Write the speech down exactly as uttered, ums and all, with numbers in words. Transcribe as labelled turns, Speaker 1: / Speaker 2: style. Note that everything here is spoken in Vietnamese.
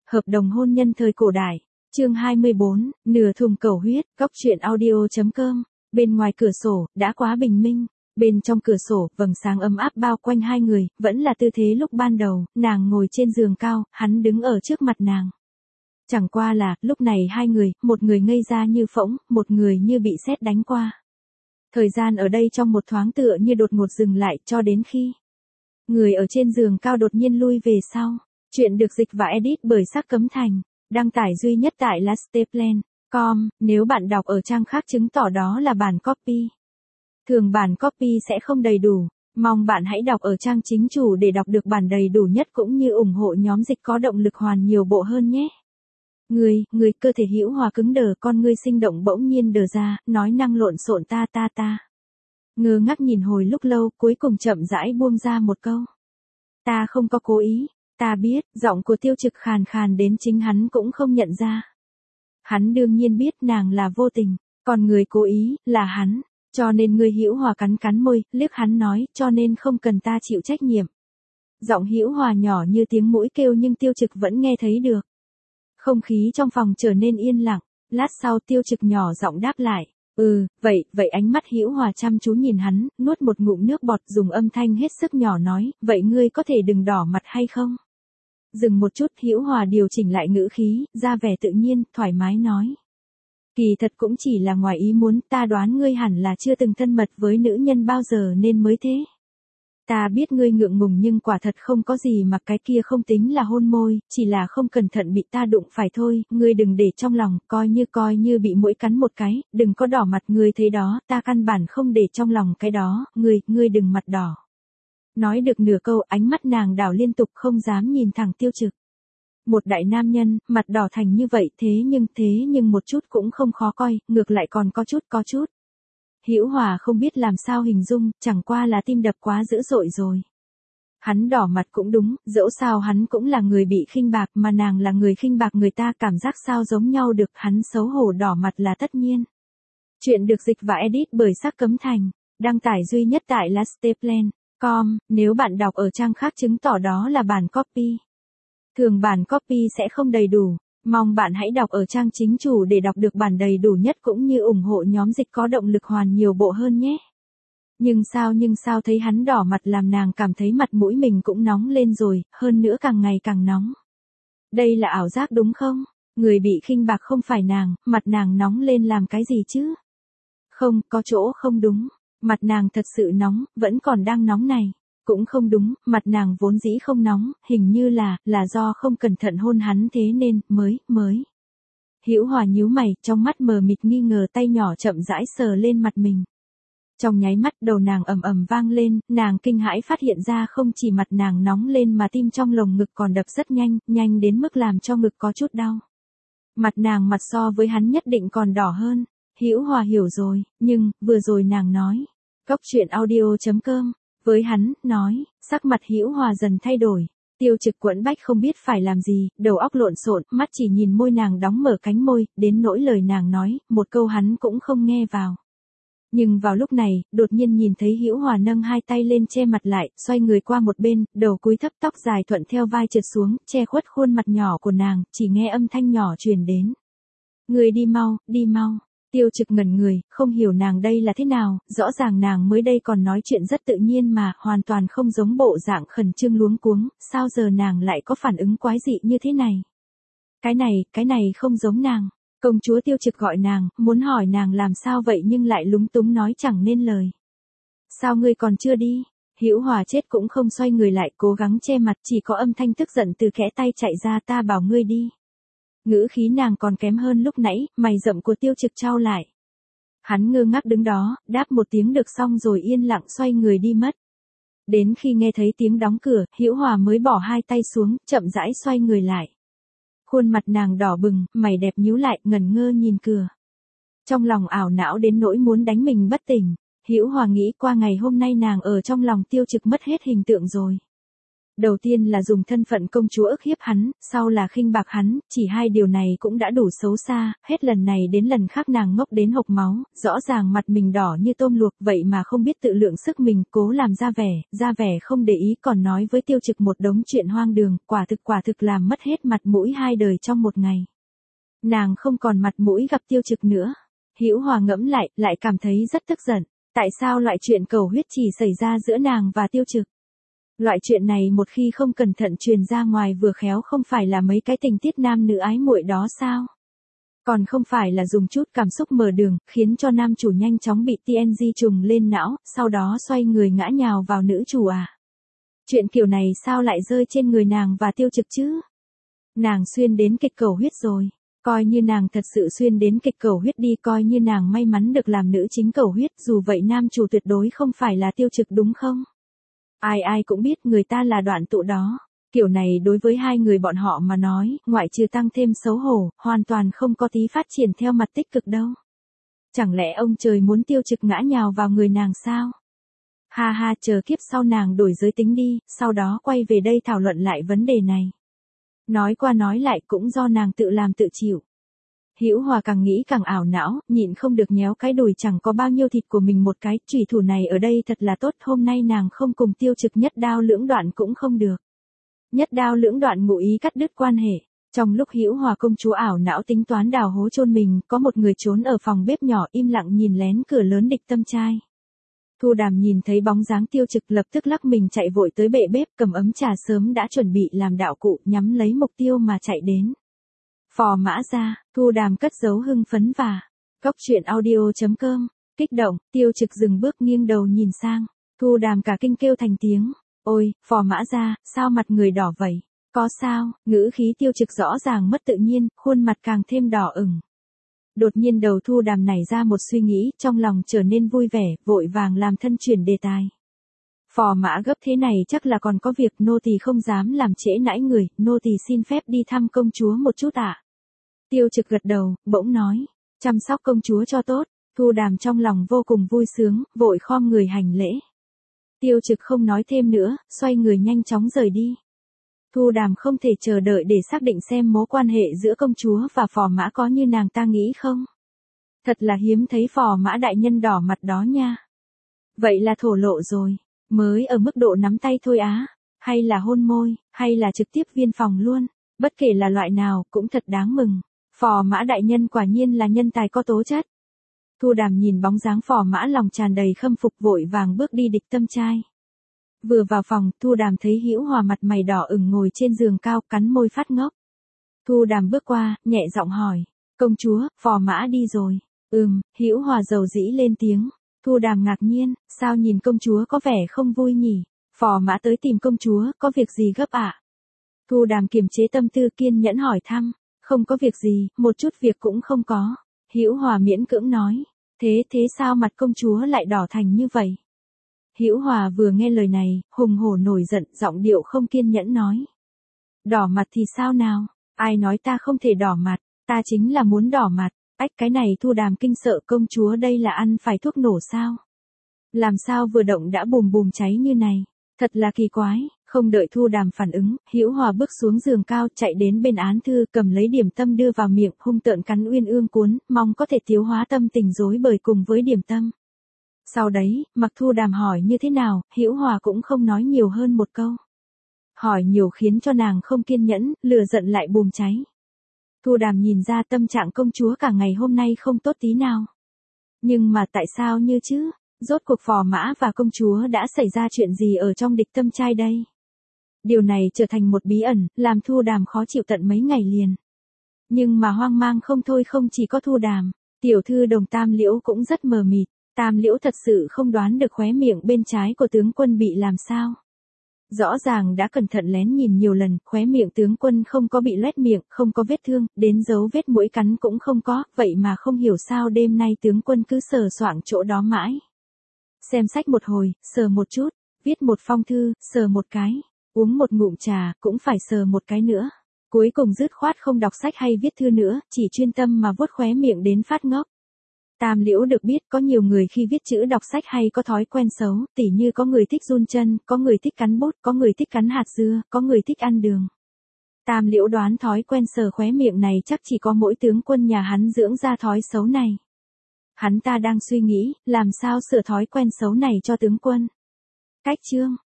Speaker 1: Hợp đồng hôn nhân thời cổ đại. Chương hai mươi bốn, nửa thùng cẩu huyết, góc truyện audio.com. Bên ngoài cửa sổ, đã quá bình minh. Bên trong cửa sổ, vầng sáng ấm áp bao quanh hai người, vẫn là tư thế lúc ban đầu, nàng ngồi trên giường cao, hắn đứng ở trước mặt nàng. Chẳng qua là, lúc này hai người, một người ngây ra như phỗng, một người như bị sét đánh qua. Thời gian ở đây trong một thoáng tựa như đột ngột dừng lại cho đến khi người ở trên giường cao đột nhiên lui về sau. Chuyện được dịch và edit bởi Sắc Cấm Thành. Đăng tải duy nhất tại lasteplan chấm com, nếu bạn đọc ở trang khác chứng tỏ đó là bản copy. Thường bản copy sẽ không đầy đủ, mong bạn hãy đọc ở trang chính chủ để đọc được bản đầy đủ nhất cũng như ủng hộ nhóm dịch có động lực hoàn nhiều bộ hơn nhé. Người, người cơ thể hữu hòa cứng đờ, con ngươi sinh động bỗng nhiên đờ ra, nói năng lộn xộn ta ta ta. Ngơ ngác nhìn hồi lúc lâu, cuối cùng chậm rãi buông ra một câu. Ta không có cố ý. Ta biết, giọng của Tiêu Trực khàn khàn đến chính hắn cũng không nhận ra. Hắn đương nhiên biết nàng là vô tình, còn người cố ý, là hắn. Cho nên người hữu hòa cắn cắn môi, liếc hắn nói, cho nên không cần ta chịu trách nhiệm. Giọng hữu hòa nhỏ như tiếng mũi kêu nhưng Tiêu Trực vẫn nghe thấy được. Không khí trong phòng trở nên yên lặng, lát sau Tiêu Trực nhỏ giọng đáp lại. Ừ, vậy, vậy ánh mắt hữu hòa chăm chú nhìn hắn, nuốt một ngụm nước bọt dùng âm thanh hết sức nhỏ nói, vậy ngươi có thể đừng đỏ mặt hay không? Dừng một chút, hữu hòa điều chỉnh lại ngữ khí, ra vẻ tự nhiên, thoải mái nói. Kỳ thật cũng chỉ là ngoài ý muốn, ta đoán ngươi hẳn là chưa từng thân mật với nữ nhân bao giờ nên mới thế. Ta biết ngươi ngượng ngùng nhưng quả thật không có gì mà cái kia không tính là hôn môi, chỉ là không cẩn thận bị ta đụng phải thôi, ngươi đừng để trong lòng, coi như coi như bị muỗi cắn một cái, đừng có đỏ mặt, ngươi thấy đó, ta căn bản không để trong lòng cái đó, ngươi, ngươi đừng mặt đỏ. Nói được nửa câu, ánh mắt nàng đảo liên tục không dám nhìn thẳng Tiêu Trực. Một đại nam nhân, mặt đỏ thành như vậy thế nhưng thế nhưng một chút cũng không khó coi, ngược lại còn có chút có chút. Hữu Hòa không biết làm sao hình dung, chẳng qua là tim đập quá dữ dội rồi. Hắn đỏ mặt cũng đúng, dẫu sao hắn cũng là người bị khinh bạc mà nàng là người khinh bạc người ta cảm giác sao giống nhau được, hắn xấu hổ đỏ mặt là tất nhiên. Chuyện được dịch và edit bởi Sắc Cấm Thành. Đăng tải duy nhất tại lasteplan chấm com, nếu bạn đọc ở trang khác chứng tỏ đó là bản copy. Thường bản copy sẽ không đầy đủ, mong bạn hãy đọc ở trang chính chủ để đọc được bản đầy đủ nhất cũng như ủng hộ nhóm dịch có động lực hoàn nhiều bộ hơn nhé. Nhưng sao nhưng sao thấy hắn đỏ mặt làm nàng cảm thấy mặt mũi mình cũng nóng lên rồi, hơn nữa càng ngày càng nóng. Đây là ảo giác đúng không? Người bị khinh bạc không phải nàng, mặt nàng nóng lên làm cái gì chứ? Không, có chỗ không đúng. Mặt nàng thật sự nóng, vẫn còn đang nóng này. Cũng không đúng, mặt nàng vốn dĩ không nóng, hình như là, là do không cẩn thận hôn hắn thế nên, mới, mới. Hữu Hòa nhíu mày, trong mắt mờ mịt nghi ngờ, tay nhỏ chậm rãi sờ lên mặt mình. Trong nháy mắt đầu nàng ầm ầm vang lên, nàng kinh hãi phát hiện ra không chỉ mặt nàng nóng lên mà tim trong lồng ngực còn đập rất nhanh, nhanh đến mức làm cho ngực có chút đau. Mặt nàng mặt so với hắn nhất định còn đỏ hơn. Hữu Hòa hiểu rồi, nhưng, vừa rồi nàng nói. Góc truyện audio.com, với hắn, nói, sắc mặt Hữu Hòa dần thay đổi. Tiêu Trực quẫn bách không biết phải làm gì, đầu óc lộn xộn, mắt chỉ nhìn môi nàng đóng mở cánh môi, đến nỗi lời nàng nói, một câu hắn cũng không nghe vào. Nhưng vào lúc này, đột nhiên nhìn thấy Hữu Hòa nâng hai tay lên che mặt lại, xoay người qua một bên, đầu cúi thấp tóc dài thuận theo vai trượt xuống, che khuất khuôn mặt nhỏ của nàng, chỉ nghe âm thanh nhỏ truyền đến. Người đi mau, đi mau. Tiêu Trực ngẩn người, không hiểu nàng đây là thế nào, rõ ràng nàng mới đây còn nói chuyện rất tự nhiên mà, hoàn toàn không giống bộ dạng khẩn trương luống cuống, sao giờ nàng lại có phản ứng quái dị như thế này. Cái này, cái này không giống nàng. Công chúa Tiêu Trực gọi nàng, muốn hỏi nàng làm sao vậy nhưng lại lúng túng nói chẳng nên lời. Sao ngươi còn chưa đi? Hữu Hòa chết cũng không xoay người lại, cố gắng che mặt, chỉ có âm thanh tức giận từ kẽ tay chạy ra, ta bảo ngươi đi. Ngữ khí nàng còn kém hơn lúc nãy, mày rậm của Tiêu Trực trao lại. Hắn ngơ ngác đứng đó, đáp một tiếng được xong rồi yên lặng xoay người đi mất. Đến khi nghe thấy tiếng đóng cửa, Hữu Hòa mới bỏ hai tay xuống, chậm rãi xoay người lại. Khuôn mặt nàng đỏ bừng, mày đẹp nhíu lại, ngẩn ngơ nhìn cửa. Trong lòng ảo não đến nỗi muốn đánh mình bất tỉnh, Hữu Hòa nghĩ qua ngày hôm nay nàng ở trong lòng Tiêu Trực mất hết hình tượng rồi. Đầu tiên là dùng thân phận công chúa ức hiếp hắn, sau là khinh bạc hắn, chỉ hai điều này cũng đã đủ xấu xa, hết lần này đến lần khác nàng ngốc đến hộc máu, rõ ràng mặt mình đỏ như tôm luộc vậy mà không biết tự lượng sức mình, cố làm ra vẻ, ra vẻ không để ý còn nói với Tiêu Trực một đống chuyện hoang đường, quả thực quả thực làm mất hết mặt mũi hai đời trong một ngày. Nàng không còn mặt mũi gặp Tiêu Trực nữa. Hữu Hòa ngẫm lại, lại cảm thấy rất tức giận, tại sao loại chuyện cầu huyết chỉ xảy ra giữa nàng và Tiêu Trực? Loại chuyện này một khi không cẩn thận truyền ra ngoài vừa khéo không phải là mấy cái tình tiết nam nữ ái muội đó sao? Còn không phải là dùng chút cảm xúc mở đường, khiến cho nam chủ nhanh chóng bị tê en giê trùng lên não, sau đó xoay người ngã nhào vào nữ chủ à? Chuyện kiểu này sao lại rơi trên người nàng và Tiêu Trực chứ? Nàng xuyên đến kịch cầu huyết rồi. Coi như nàng thật sự xuyên đến kịch cầu huyết đi, coi như nàng may mắn được làm nữ chính cầu huyết, dù vậy nam chủ tuyệt đối không phải là Tiêu Trực đúng không? Ai ai cũng biết người ta là đoạn tụ đó. Kiểu này đối với hai người bọn họ mà nói, ngoại trừ tăng thêm xấu hổ, hoàn toàn không có tí phát triển theo mặt tích cực đâu. Chẳng lẽ ông trời muốn Tiêu Trực ngã nhào vào người nàng sao? Ha ha, chờ kiếp sau nàng đổi giới tính đi, sau đó quay về đây thảo luận lại vấn đề này. Nói qua nói lại cũng do nàng tự làm tự chịu. Hữu Hòa càng nghĩ càng ảo não, nhịn không được nhéo cái đùi chẳng có bao nhiêu thịt của mình một cái, chủy thủ này ở đây thật là tốt, hôm nay nàng không cùng Tiêu Trực nhất đao lưỡng đoạn cũng không được. Nhất đao lưỡng đoạn ngụ ý cắt đứt quan hệ. Trong lúc Hữu Hòa công chúa ảo não tính toán đào hố chôn mình, có một người trốn ở phòng bếp nhỏ im lặng nhìn lén cửa lớn địch tâm trai. Thu Đàm nhìn thấy bóng dáng Tiêu Trực lập tức lắc mình chạy vội tới bệ bếp, cầm ấm trà sớm đã chuẩn bị làm đạo cụ, nhắm lấy mục tiêu mà chạy đến. Phò mã ra, Thu Đàm cất giấu hưng phấn và Cóc truyện audio chấm com, kích động, Tiêu Trực dừng bước nghiêng đầu nhìn sang, Thu Đàm cả kinh kêu thành tiếng, ôi, phò mã ra, sao mặt người đỏ vậy, có sao, ngữ khí Tiêu Trực rõ ràng mất tự nhiên, khuôn mặt càng thêm đỏ ửng. Đột nhiên đầu Thu Đàm nảy ra một suy nghĩ, trong lòng trở nên vui vẻ, vội vàng làm thân chuyển đề tài. Phò mã gấp thế này chắc là còn có việc, nô tỳ không dám làm trễ nãi người, nô tỳ xin phép đi thăm công chúa một chút ạ. À? Tiêu Trực gật đầu, bỗng nói, chăm sóc công chúa cho tốt. Thu Đàm trong lòng vô cùng vui sướng, vội khom người hành lễ. Tiêu Trực không nói thêm nữa, xoay người nhanh chóng rời đi. Thu Đàm không thể chờ đợi để xác định xem mối quan hệ giữa công chúa và phò mã có như nàng ta nghĩ không. Thật là hiếm thấy phò mã đại nhân đỏ mặt đó nha. Vậy là thổ lộ rồi, mới ở mức độ nắm tay thôi á, hay là hôn môi, hay là trực tiếp viên phòng luôn, bất kể là loại nào cũng thật đáng mừng. Phò mã đại nhân quả nhiên là nhân tài có tố chất. Thu Đàm nhìn bóng dáng phò mã lòng tràn đầy khâm phục vội vàng bước đi địch tâm trai. Vừa vào phòng, Thu Đàm thấy Hữu Hòa mặt mày đỏ ửng ngồi trên giường cao cắn môi phát ngốc. Thu Đàm bước qua, nhẹ giọng hỏi, công chúa, phò mã đi rồi. Ừm, Hữu Hòa dầu dĩ lên tiếng. Thu Đàm ngạc nhiên, sao nhìn công chúa có vẻ không vui nhỉ? Phò mã tới tìm công chúa, có việc gì gấp ạ? À? Thu Đàm kiềm chế tâm tư kiên nhẫn hỏi thăm, không có việc gì, một chút việc cũng không có. Hữu Hòa miễn cưỡng nói, thế thế sao mặt công chúa lại đỏ thành như vậy? Hữu Hòa vừa nghe lời này, hùng hổ nổi giận, giọng điệu không kiên nhẫn nói. Đỏ mặt thì sao nào? Ai nói ta không thể đỏ mặt, ta chính là muốn đỏ mặt. Ách, cái này Thu Đàm kinh sợ, công chúa đây là ăn phải thuốc nổ sao? Làm sao vừa động đã bùm bùm cháy như này? Thật là kỳ quái. Không đợi Thu Đàm phản ứng, Hữu Hòa bước xuống giường cao, chạy đến bên án thư, cầm lấy điểm tâm đưa vào miệng, hung tợn cắn uyên ương cuốn, mong có thể tiêu hóa tâm tình rối bời cùng với điểm tâm. Sau đấy, mặc Thu Đàm hỏi như thế nào, Hữu Hòa cũng không nói nhiều hơn một câu. Hỏi nhiều khiến cho nàng không kiên nhẫn, lửa giận lại bùm cháy. Thu Đàm nhìn ra tâm trạng công chúa cả ngày hôm nay không tốt tí nào. Nhưng mà tại sao như chứ? Rốt cuộc phò mã và công chúa đã xảy ra chuyện gì ở trong địch tâm trai đây? Điều này trở thành một bí ẩn, làm Thu Đàm khó chịu tận mấy ngày liền. Nhưng mà hoang mang không thôi, không chỉ có Thu Đàm, tiểu thư Đồng Tam Liễu cũng rất mờ mịt. Tam Liễu thật sự không đoán được khóe miệng bên trái của tướng quân bị làm sao. Rõ ràng đã cẩn thận lén nhìn nhiều lần, khóe miệng tướng quân không có bị loét miệng, không có vết thương, đến dấu vết mũi cắn cũng không có, vậy mà không hiểu sao đêm nay tướng quân cứ sờ soạng chỗ đó mãi. Xem sách một hồi, sờ một chút, viết một phong thư, sờ một cái, uống một ngụm trà, cũng phải sờ một cái nữa. Cuối cùng dứt khoát không đọc sách hay viết thư nữa, chỉ chuyên tâm mà vuốt khóe miệng đến phát ngốc. Tam Liễu được biết có nhiều người khi viết chữ đọc sách hay có thói quen xấu, tỉ như có người thích run chân, có người thích cắn bút, có người thích cắn hạt dưa, có người thích ăn đường. Tam Liễu đoán thói quen sờ khóe miệng này chắc chỉ có mỗi tướng quân nhà hắn dưỡng ra thói xấu này. Hắn ta đang suy nghĩ, làm sao sửa thói quen xấu này cho tướng quân. Cách chương